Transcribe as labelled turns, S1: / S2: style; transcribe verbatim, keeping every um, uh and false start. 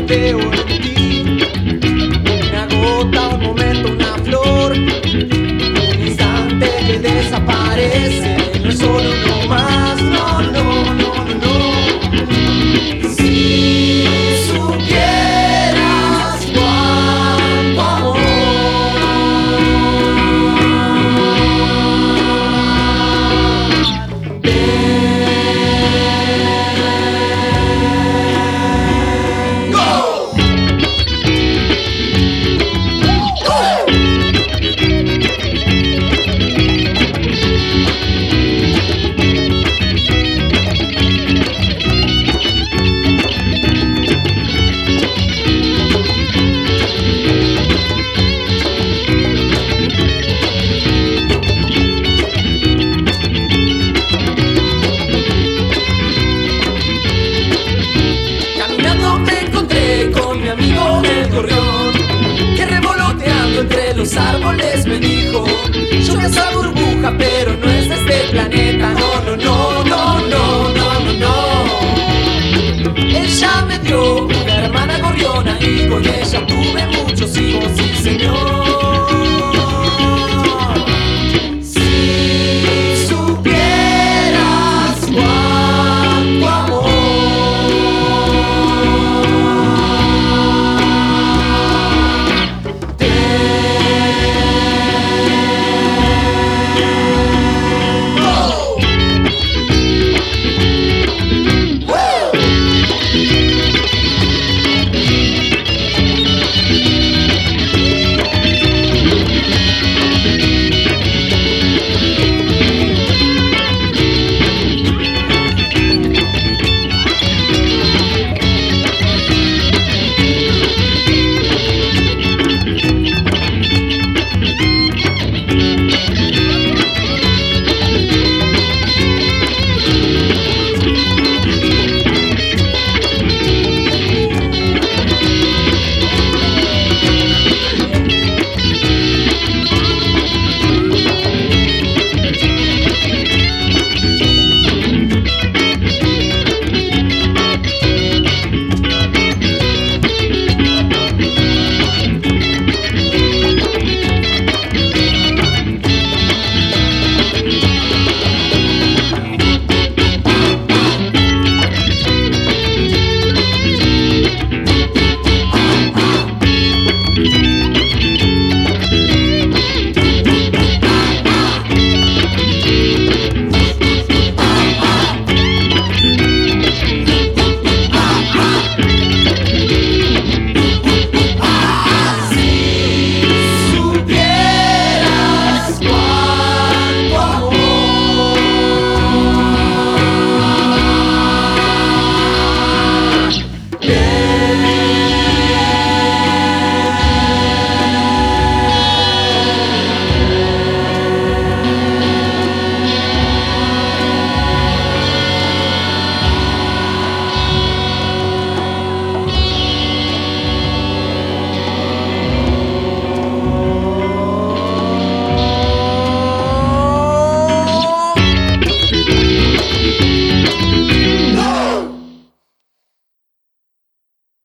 S1: veo en ti. Una gota, un momento, una flor, un instante que desaparece. No es solo uno más, no, no, no, no, no. Si supieras cuánto amor amigo el gorrión, que revoloteando entre los árboles me dijo: yo vi esa burbuja pero no es de este planeta. No, no, no, no, no, no, no, no. Ella me dio una hermana gorriona y con ella tuve muchos hijos.